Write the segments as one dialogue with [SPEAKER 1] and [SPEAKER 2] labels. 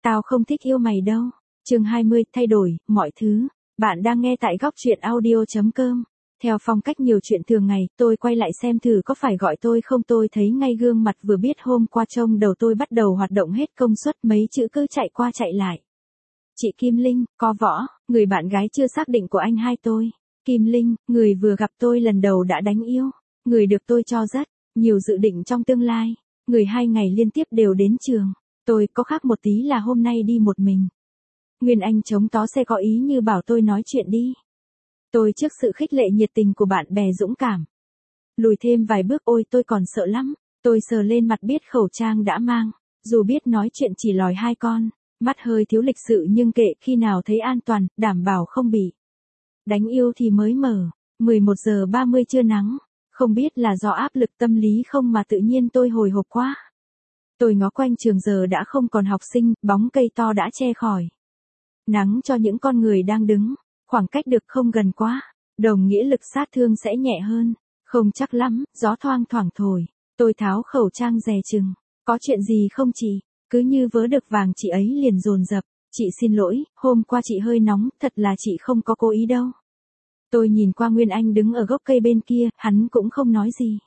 [SPEAKER 1] Tao không thích yêu mày đâu. Chương 20, thay đổi, mọi thứ. Bạn đang nghe tại góc truyện audio.com. Theo phong cách nhiều chuyện thường ngày, tôi quay lại xem thử có phải gọi tôi không. Tôi thấy ngay gương mặt vừa biết hôm qua trông đầu tôi bắt đầu hoạt động hết công suất, mấy chữ cứ chạy qua chạy lại. Chị Kim Linh, có võ, người bạn gái chưa xác định của anh hai tôi. Kim Linh, người vừa gặp tôi lần đầu đã đánh yêu. Người được tôi cho rất nhiều dự định trong tương lai. Người 2 ngày liên tiếp đều đến trường. Tôi có khác một tí là hôm nay đi một mình. Nguyên Anh chống tó xe có ý như bảo tôi nói chuyện đi. Tôi trước sự khích lệ nhiệt tình của bạn bè dũng cảm. Lùi thêm vài bước, ôi tôi còn sợ lắm. Tôi sờ lên mặt biết khẩu trang đã mang. Dù biết nói chuyện chỉ lòi 2 con. Mắt hơi thiếu lịch sự nhưng kệ, khi nào thấy an toàn, đảm bảo không bị đánh yêu thì mới mở. 11 giờ 30 trưa nắng. Không biết là do áp lực tâm lý không mà tự nhiên tôi hồi hộp quá. Tôi ngó quanh trường giờ đã không còn học sinh, bóng cây to đã che khỏi nắng cho những con người đang đứng. Khoảng cách được không gần quá, đồng nghĩa lực sát thương sẽ nhẹ hơn. Không chắc lắm, gió thoang thoảng thổi. Tôi tháo khẩu trang dè chừng. Có chuyện gì không chị? Cứ như vớ được vàng chị ấy liền dồn dập. Chị xin lỗi, hôm qua chị hơi nóng, thật là chị không có cố ý đâu. Tôi nhìn qua Nguyên Anh đứng ở gốc cây bên kia, hắn cũng không nói gì.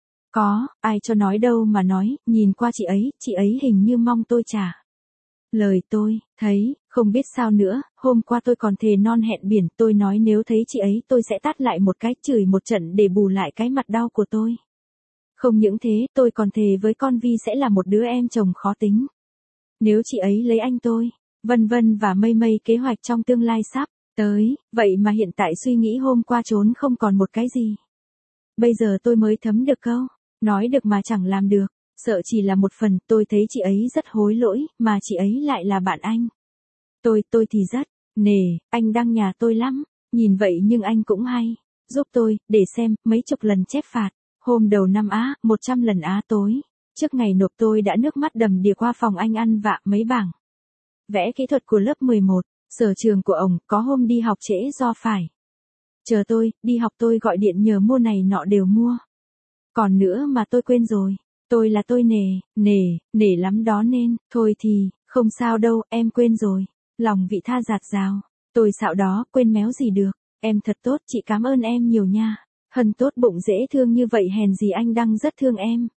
[SPEAKER 1] Có, ai cho nói đâu mà nói, nhìn qua chị ấy hình như mong tôi trả lời tôi, thấy, không biết sao nữa, hôm qua tôi còn thề non hẹn biển, tôi nói nếu thấy chị ấy tôi sẽ tát lại một cái, chửi một trận để bù lại cái mặt đau của tôi. Không những thế, tôi còn thề với con Vi sẽ là một đứa em chồng khó tính. Nếu chị ấy lấy anh tôi, vân vân và mây mây kế hoạch trong tương lai sắp tới, vậy mà hiện tại suy nghĩ hôm qua trốn không còn một cái gì. Bây giờ tôi mới thấm được câu, nói được mà chẳng làm được, sợ chỉ là một phần. Tôi thấy chị ấy rất hối lỗi, mà chị ấy lại là bạn anh. Tôi thì rất nể, anh đăng nhà tôi lắm, nhìn vậy nhưng anh cũng hay giúp tôi, để xem, mấy chục lần chép phạt, hôm đầu năm á, 100 lần á tối. Trước ngày nộp tôi đã nước mắt đầm đìa qua phòng anh ăn vạ mấy bảng vẽ kỹ thuật của lớp 11, sở trường của ổng. Có hôm đi học trễ do phải chờ tôi, đi học tôi gọi điện nhờ mua này nọ đều mua. Còn nữa mà tôi quên rồi, tôi là tôi nể lắm đó nên, thôi thì, không sao đâu, em quên rồi. Lòng vị tha dạt dào, tôi xạo đó, quên méo gì được, em thật tốt, chị cảm ơn em nhiều nha. Hân tốt bụng dễ thương như vậy, hèn gì anh Đăng rất thương em.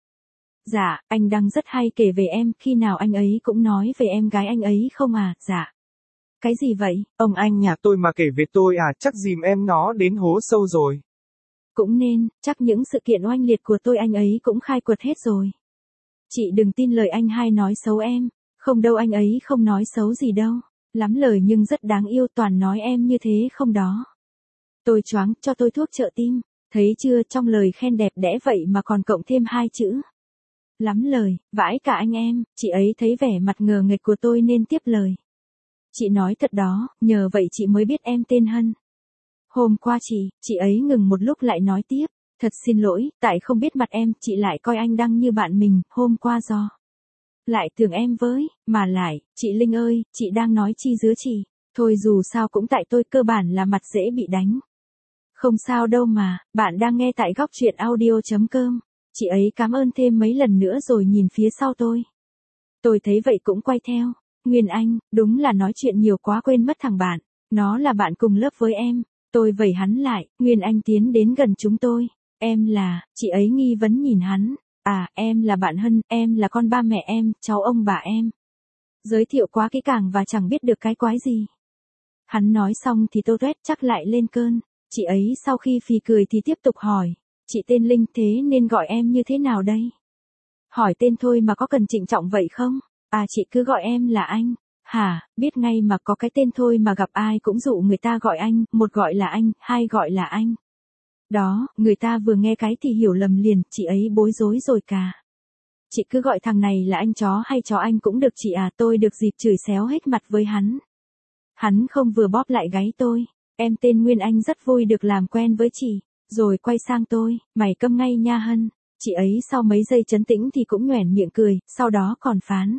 [SPEAKER 1] Dạ, anh Đăng rất hay kể về em, khi nào anh ấy cũng nói về em gái anh ấy không à, dạ. Cái gì vậy?
[SPEAKER 2] Ông anh nhà tôi mà kể về tôi à, chắc dìm em nó đến hố sâu rồi.
[SPEAKER 1] Cũng nên, chắc những sự kiện oanh liệt của tôi anh ấy cũng khai quật hết rồi. Chị đừng tin lời anh hai nói xấu em, không đâu, anh ấy không nói xấu gì đâu. Lắm lời nhưng rất đáng yêu, toàn nói em như thế không đó. Tôi choáng, cho tôi thuốc trợ tim. Thấy chưa, trong lời khen đẹp đẽ vậy mà còn cộng thêm 2 chữ. Lắm lời, vãi cả anh em. Chị ấy thấy vẻ mặt ngờ nghệch của tôi nên tiếp lời. Chị nói thật đó, nhờ vậy chị mới biết em tên Hân. Hôm qua chị ấy ngừng một lúc lại nói tiếp. Thật xin lỗi, tại không biết mặt em, chị lại coi anh Đăng như bạn mình, hôm qua do lại tưởng em với, mà lại, chị Linh ơi, chị đang nói chi giữa chị. Thôi dù sao cũng tại tôi, cơ bản là mặt dễ bị đánh. Không sao đâu mà, bạn đang nghe tại góc truyện audio.com. Chị ấy cảm ơn thêm mấy lần nữa rồi nhìn phía sau tôi. Tôi thấy vậy cũng quay theo. Nguyên Anh, đúng là nói chuyện nhiều quá quên mất thằng bạn. Nó là bạn cùng lớp với em. Tôi vẩy hắn lại, Nguyên Anh tiến đến gần chúng tôi. Em là, chị ấy nghi vấn nhìn hắn. À, em là bạn Hân, em là con ba mẹ em, cháu ông bà em. Giới thiệu quá kỹ càng và chẳng biết được cái quái gì. Hắn nói xong thì tôi tuét chắc lại lên cơn. Chị ấy sau khi phì cười thì tiếp tục hỏi. Chị tên Linh, thế nên gọi em như thế nào đây? Hỏi tên thôi mà có cần trịnh trọng vậy không? À, chị cứ gọi em là anh. Hả, biết ngay mà, có cái tên thôi mà gặp ai cũng dụ người ta gọi anh, một gọi là anh, hai gọi là anh. Đó, người ta vừa nghe cái thì hiểu lầm liền, chị ấy bối rối rồi cả. Chị cứ gọi thằng này là anh chó hay chó anh cũng được chị à. Tôi được dịp chửi xéo hết mặt với hắn. Hắn không vừa bóp lại gáy tôi. Em tên Nguyên Anh, rất vui được làm quen với chị. Rồi quay sang tôi, mày câm ngay nha Hân. Chị ấy sau mấy giây trấn tĩnh thì cũng nhoẻn miệng cười, sau đó còn phán.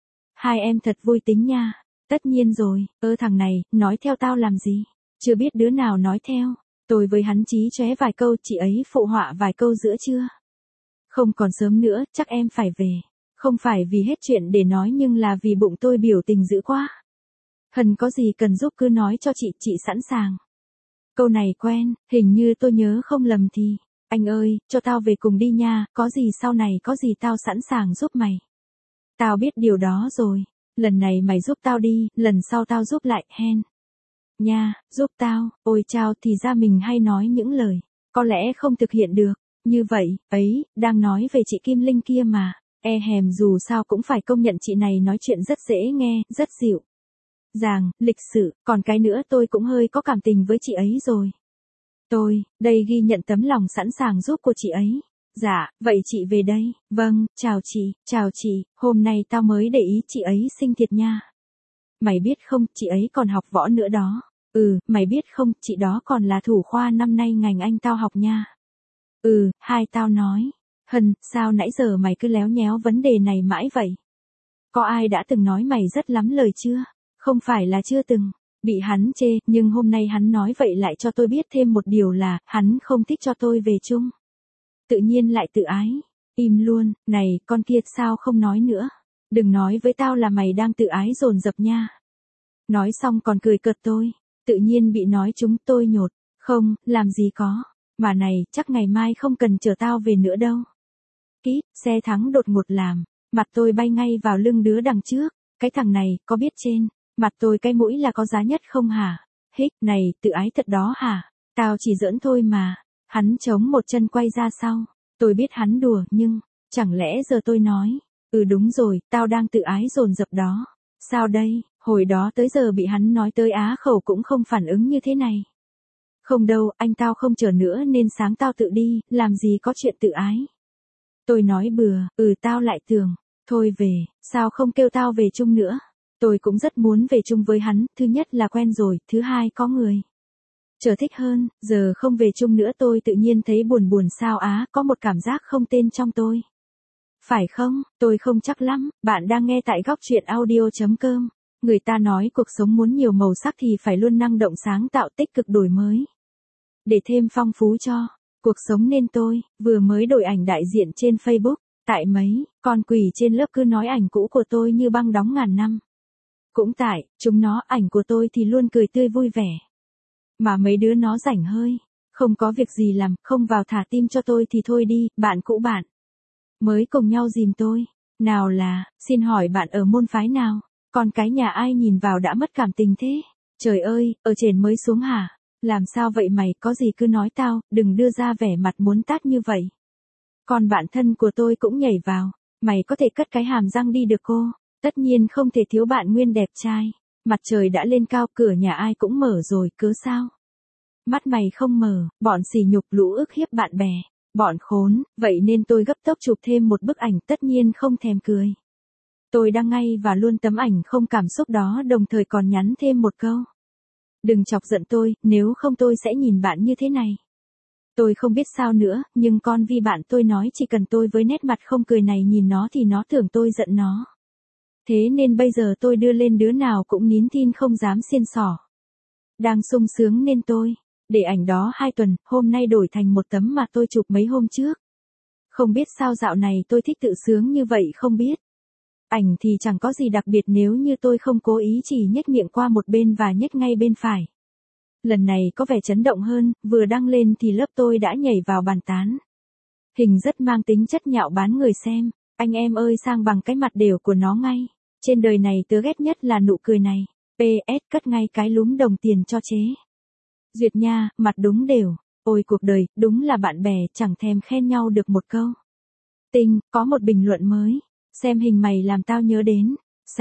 [SPEAKER 1] Hai em thật vui tính nha. Tất nhiên rồi, thằng này, nói theo tao làm gì? Chưa biết đứa nào nói theo. Tôi với hắn chí chóe vài câu, chị ấy phụ họa vài câu giữa trưa. Không còn sớm nữa, chắc em phải về. Không phải vì hết chuyện để nói nhưng là vì bụng tôi biểu tình dữ quá. Hân có gì cần giúp cứ nói cho chị sẵn sàng. Câu này quen, hình như tôi nhớ không lầm thì. Anh ơi, cho tao về cùng đi nha, có gì sau này có gì tao sẵn sàng giúp mày. Tao biết điều đó rồi, lần này mày giúp tao đi, lần sau tao giúp lại, hen. Nha, giúp tao, ôi chao thì ra mình hay nói những lời, có lẽ không thực hiện được, như vậy, ấy, đang nói về chị Kim Linh kia mà, hèm dù sao cũng phải công nhận chị này nói chuyện rất dễ nghe, rất dịu dàng, lịch sự, còn cái nữa tôi cũng hơi có cảm tình với chị ấy rồi. Tôi, đây ghi nhận tấm lòng sẵn sàng giúp của chị ấy. Dạ, vậy chị về đây, vâng, chào chị, hôm nay tao mới để ý chị ấy xinh thiệt nha. Mày biết không, chị ấy còn học võ nữa đó. Mày biết không, chị đó còn là thủ khoa năm nay ngành Anh tao học nha. Hai tao nói. Hân, sao nãy giờ mày cứ léo nhéo vấn đề này mãi vậy? Có ai đã từng nói mày rất lắm lời chưa? Không phải là chưa từng. Bị hắn chê, nhưng hôm nay hắn nói vậy lại cho tôi biết thêm một điều là, hắn không thích cho tôi về chung. Tự nhiên lại tự ái. Im luôn, này, con kia sao không nói nữa? Đừng nói với tao là mày đang tự ái dồn dập nha. Nói xong còn cười cợt tôi. Tự nhiên bị nói chúng tôi nhột. Không, làm gì có. Mà này, chắc ngày mai không cần chờ tao về nữa đâu. Kít, xe thắng đột ngột làm. Mặt tôi bay ngay vào lưng đứa đằng trước. Cái thằng này, có biết trên mặt tôi cái mũi là có giá nhất không hả? Hích, này, tự ái thật đó hả? Tao chỉ giỡn thôi mà. Hắn chống một chân quay ra sau. Tôi biết hắn đùa nhưng, chẳng lẽ giờ tôi nói. Đúng rồi, tao đang tự ái dồn dập đó. Sao đây, hồi đó tới giờ bị hắn nói tới á khẩu cũng không phản ứng như thế này. Không đâu, anh tao không chờ nữa nên sáng tao tự đi, làm gì có chuyện tự ái. Tôi nói bừa, tao lại tưởng, thôi về, sao không kêu tao về chung nữa. Tôi cũng rất muốn về chung với hắn, thứ nhất là quen rồi, thứ hai có người trở thích hơn, giờ không về chung nữa tôi tự nhiên thấy buồn sao á, có một cảm giác không tên trong tôi. Phải không, tôi không chắc lắm, bạn đang nghe tại góc truyện audio.com. Người ta nói cuộc sống muốn nhiều màu sắc thì phải luôn năng động sáng tạo tích cực đổi mới. Để thêm phong phú cho cuộc sống nên tôi vừa mới đổi ảnh đại diện trên Facebook, tại mấy con quỷ trên lớp cứ nói ảnh cũ của tôi như băng đóng ngàn năm. Cũng tại, chúng nó ảnh của tôi thì luôn cười tươi vui vẻ. Mà mấy đứa nó rảnh hơi, không có việc gì làm, không vào thả tim cho tôi thì thôi đi, bạn cũ bạn mới cùng nhau dìm tôi. Nào là, xin hỏi bạn ở môn phái nào? Còn cái nhà ai nhìn vào đã mất cảm tình thế? Trời ơi, ở trên mới xuống hả? Làm sao vậy mày, có gì cứ nói tao, đừng đưa ra vẻ mặt muốn tát như vậy. Còn bạn thân của tôi cũng nhảy vào, mày có thể cất cái hàm răng đi được cô? Tất nhiên không thể thiếu bạn Nguyên đẹp trai. Mặt trời đã lên cao, cửa nhà ai cũng mở rồi, cớ sao? Mắt mày không mở, bọn sỉ nhục lũ ức hiếp bạn bè. Bọn khốn, vậy nên tôi gấp tốc chụp thêm một bức ảnh tất nhiên không thèm cười. Tôi đăng ngay và luôn tấm ảnh không cảm xúc đó đồng thời còn nhắn thêm một câu. Đừng chọc giận tôi, nếu không tôi sẽ nhìn bạn như thế này. Tôi không biết sao nữa, nhưng con Vi bạn tôi nói chỉ cần tôi với nét mặt không cười này nhìn nó thì nó tưởng tôi giận nó. Thế nên bây giờ tôi đưa lên đứa nào cũng nín thin không dám xiên xỏ. Đang sung sướng nên tôi để ảnh đó 2 tuần, hôm nay đổi thành một tấm mà tôi chụp mấy hôm trước. Không biết sao dạo này tôi thích tự sướng như vậy không biết. Ảnh thì chẳng có gì đặc biệt nếu như tôi không cố ý chỉ nhếch miệng qua một bên và nhếch ngay bên phải. Lần này có vẻ chấn động hơn, vừa đăng lên thì lớp tôi đã nhảy vào bàn tán. Hình rất mang tính chất nhạo báng người xem, anh em ơi sang bằng cái mặt đều của nó ngay. Trên đời này tớ ghét nhất là nụ cười này. PS cất ngay cái lúm đồng tiền cho chế. Duyệt nha, mặt đúng đều. Ôi cuộc đời, đúng là bạn bè chẳng thèm khen nhau được một câu. Tinh, có một bình luận mới. Xem hình mày làm tao nhớ đến.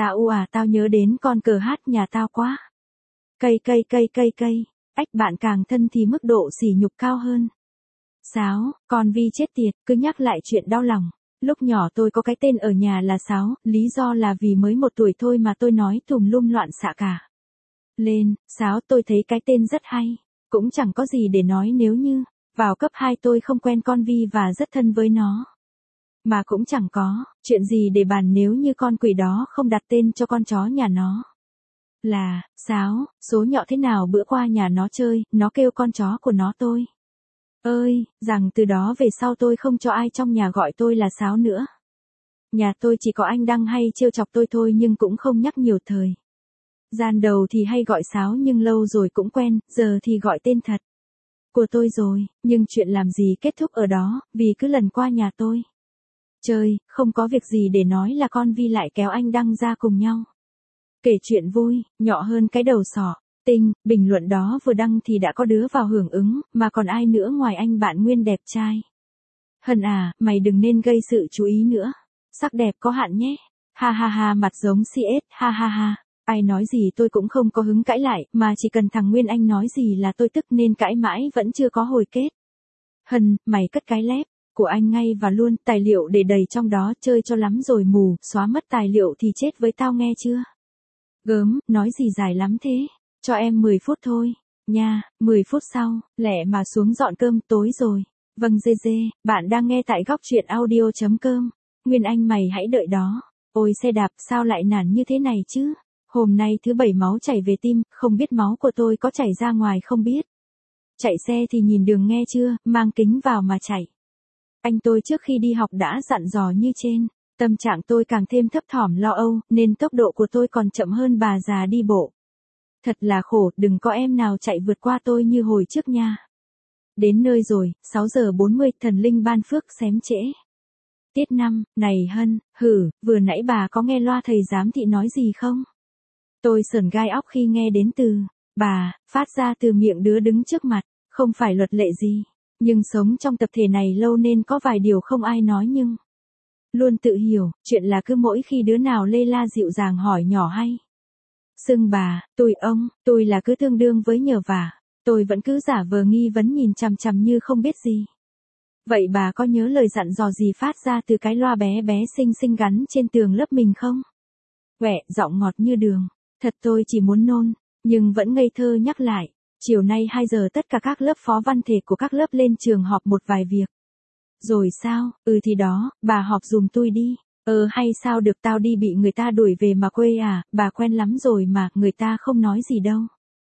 [SPEAKER 1] Tao nhớ đến con cờ hát nhà tao quá. Cây. Ách bạn càng thân thì mức độ sỉ nhục cao hơn. Sáo, con Vi chết tiệt, cứ nhắc lại chuyện đau lòng. Lúc nhỏ tôi có cái tên ở nhà là Sáo, lý do là vì mới 1 tuổi thôi mà tôi nói tùm lum loạn xạ cả. Lên, Sáo tôi thấy cái tên rất hay. Cũng chẳng có gì để nói nếu như, vào cấp 2 tôi không quen con Vi và rất thân với nó. Mà cũng chẳng có, chuyện gì để bàn nếu như con quỷ đó không đặt tên cho con chó nhà nó. Là, Sáo, số nhọ thế nào bữa qua nhà nó chơi, nó kêu con chó của nó tôi. Ơi, rằng từ đó về sau tôi không cho ai trong nhà gọi tôi là Sáo nữa. Nhà tôi chỉ có anh Đăng hay trêu chọc tôi thôi nhưng cũng không nhắc nhiều thời. Gian đầu thì hay gọi sáo nhưng lâu rồi cũng quen, giờ thì gọi tên thật của tôi rồi, nhưng chuyện làm gì kết thúc ở đó, vì cứ lần qua nhà tôi chơi, không có việc gì để nói là con Vi lại kéo anh Đăng ra cùng nhau kể chuyện vui, nhọ hơn cái đầu sọ. Tinh, bình luận đó vừa đăng thì đã có đứa vào hưởng ứng, mà còn ai nữa ngoài anh bạn Nguyên đẹp trai. Hân à, mày đừng nên gây sự chú ý nữa. Sắc đẹp có hạn nhé. Ha ha ha, mặt giống CS, ha ha ha. Ai nói gì tôi cũng không có hứng cãi lại, mà chỉ cần thằng Nguyên Anh nói gì là tôi tức nên cãi mãi vẫn chưa có hồi kết. Hân, mày cất cái lép của anh ngay và luôn, tài liệu để đầy trong đó, chơi cho lắm rồi mù, xóa mất tài liệu thì chết với tao nghe chưa? Gớm, nói gì dài lắm thế? Cho em 10 phút thôi, nha, 10 phút sau, lẹ mà xuống dọn cơm, tối rồi. Vâng dê dê, bạn đang nghe tại góc truyện audio.com. Nguyên Anh mày hãy đợi đó. Ôi xe đạp sao lại nản như thế này chứ? Hôm nay thứ bảy máu chảy về tim, không biết máu của tôi có chảy ra ngoài không biết. Chạy xe thì nhìn đường nghe chưa, mang kính vào mà chạy. Anh tôi trước khi đi học đã dặn dò như trên. Tâm trạng tôi càng thêm thấp thỏm lo âu, nên tốc độ của tôi còn chậm hơn bà già đi bộ. Thật là khổ, đừng có em nào chạy vượt qua tôi như hồi trước nha. Đến nơi rồi, 6 giờ 40, thần linh ban phước xém trễ. Tiết 5, này Hân, vừa nãy bà có nghe loa thầy giám thị nói gì không? Tôi sởn gai óc khi nghe đến từ bà, phát ra từ miệng đứa đứng trước mặt, không phải luật lệ gì. Nhưng sống trong tập thể này lâu nên có vài điều không ai nói nhưng luôn tự hiểu, chuyện là cứ mỗi khi đứa nào lê la dịu dàng hỏi nhỏ hay xưng bà, tôi ông, tôi là cứ tương đương với nhờ vả, tôi vẫn cứ giả vờ nghi vấn nhìn chằm chằm như không biết gì. Vậy bà có nhớ lời dặn dò gì phát ra từ cái loa bé bé xinh xinh gắn trên tường lớp mình không? Quẹ, giọng ngọt như đường. Thật tôi chỉ muốn nôn, nhưng vẫn ngây thơ nhắc lại. Chiều nay 2 giờ tất cả các lớp phó văn thể của các lớp lên trường họp một vài việc. Rồi sao, thì đó, bà họp dùm tôi đi. Hay sao được, tao đi bị người ta đuổi về mà quê à, bà quen lắm rồi mà, người ta không nói gì đâu.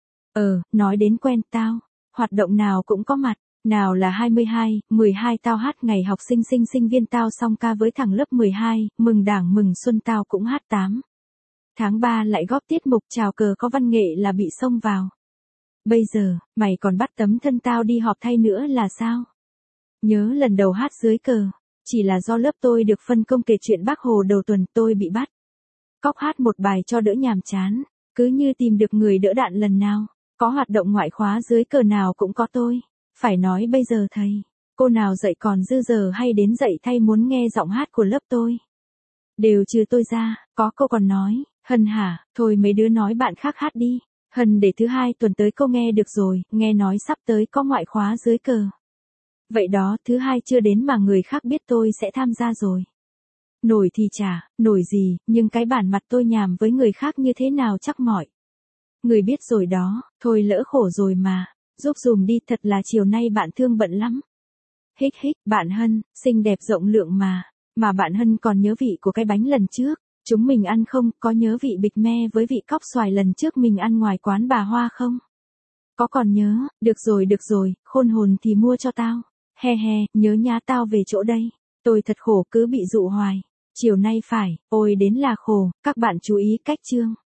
[SPEAKER 1] Nói đến quen tao, hoạt động nào cũng có mặt, nào là 22, 12 tao hát ngày học sinh viên tao song ca với thằng lớp 12, mừng đảng mừng xuân tao cũng hát 8. Tháng 3 lại góp tiết mục chào cờ có văn nghệ là bị xông vào. Bây giờ, mày còn bắt tấm thân tao đi họp thay nữa là sao? Nhớ lần đầu hát dưới cờ, chỉ là do lớp tôi được phân công kể chuyện Bác Hồ đầu tuần tôi bị bắt. Cóc hát một bài cho đỡ nhàm chán, cứ như tìm được người đỡ đạn lần nào, có hoạt động ngoại khóa dưới cờ nào cũng có tôi. Phải nói bây giờ thầy, cô nào dạy còn dư giờ hay đến dạy thay muốn nghe giọng hát của lớp tôi. Đều trừ tôi ra, có cô còn nói, Hân hả, thôi mấy đứa nói bạn khác hát đi. Hân để thứ 2 tuần tới cô nghe được rồi, nghe nói sắp tới có ngoại khóa dưới cờ. Vậy đó, thứ 2 chưa đến mà người khác biết tôi sẽ tham gia rồi. Nổi thì chả, nổi gì, nhưng cái bản mặt tôi nhàm với người khác như thế nào chắc mọi người biết rồi đó, thôi lỡ khổ rồi mà, giúp dùm đi, thật là chiều nay bạn thương bận lắm. Hích hích, bạn Hân, xinh đẹp rộng lượng mà bạn Hân còn nhớ vị của cái bánh lần trước, chúng mình ăn không, có nhớ vị bịch me với vị cóc xoài lần trước mình ăn ngoài quán bà Hoa không? Có còn nhớ, được rồi, khôn hồn thì mua cho tao. He he, nhớ nhá tao về chỗ đây. Tôi thật khổ cứ bị dụ hoài. Chiều nay phải, ôi đến là khổ, các bạn chú ý cách chương.